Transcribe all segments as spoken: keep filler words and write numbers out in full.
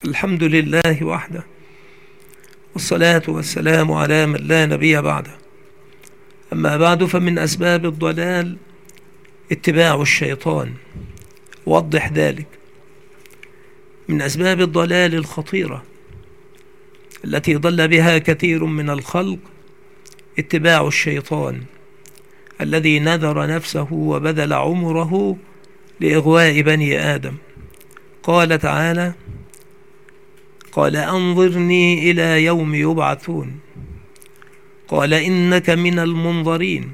الحمد لله وحده، والصلاة والسلام على من لا نبي بعده. أما بعد، فمن أسباب الضلال اتباع الشيطان. وضح ذلك. من أسباب الضلال الخطيرة التي ضل بها كثير من الخلق اتباع الشيطان الذي نذر نفسه وبذل عمره لإغواء بني آدم. قال تعالى: قال أنظرني إلى يوم يبعثون، قال إنك من المنظرين،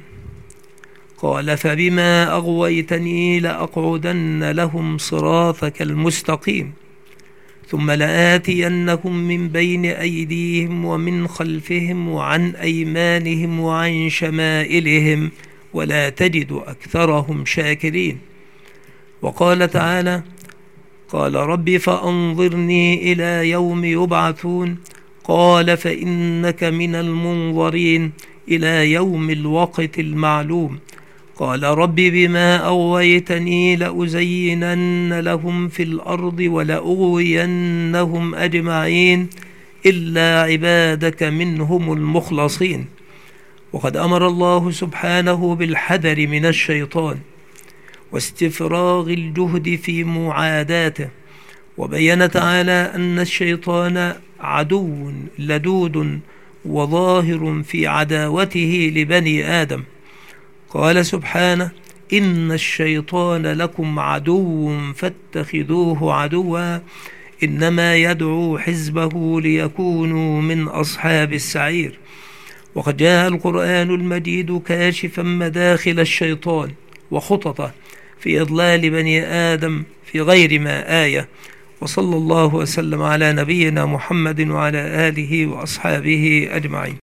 قال فبما أغويتني لأقعدن لهم صراطك المستقيم ثم لآتينهم من بين أيديهم ومن خلفهم وعن أيمانهم وعن شمائلهم ولا تجد أكثرهم شاكرين. وقال تعالى: قال رب فأنظرني إلى يوم يبعثون، قال فإنك من المنظرين إلى يوم الوقت المعلوم، قال رب بما أغويتني لأزينن لهم في الأرض ولأغوينهم أجمعين إلا عبادك منهم المخلصين. وقد أمر الله سبحانه بالحذر من الشيطان واستفراغ الجهد في معاداته، وبين تعالى أن الشيطان عدو لدود وظاهر في عداوته لبني آدم. قال سبحانه: إن الشيطان لكم عدو فاتخذوه عدوا إنما يدعو حزبه ليكونوا من أصحاب السعير. وقد جاء القرآن المجيد كاشفا مداخل الشيطان وخططه في إضلال بني آدم في غير ما آية. وصلى الله وسلم على نبينا محمد وعلى آله وأصحابه أجمعين.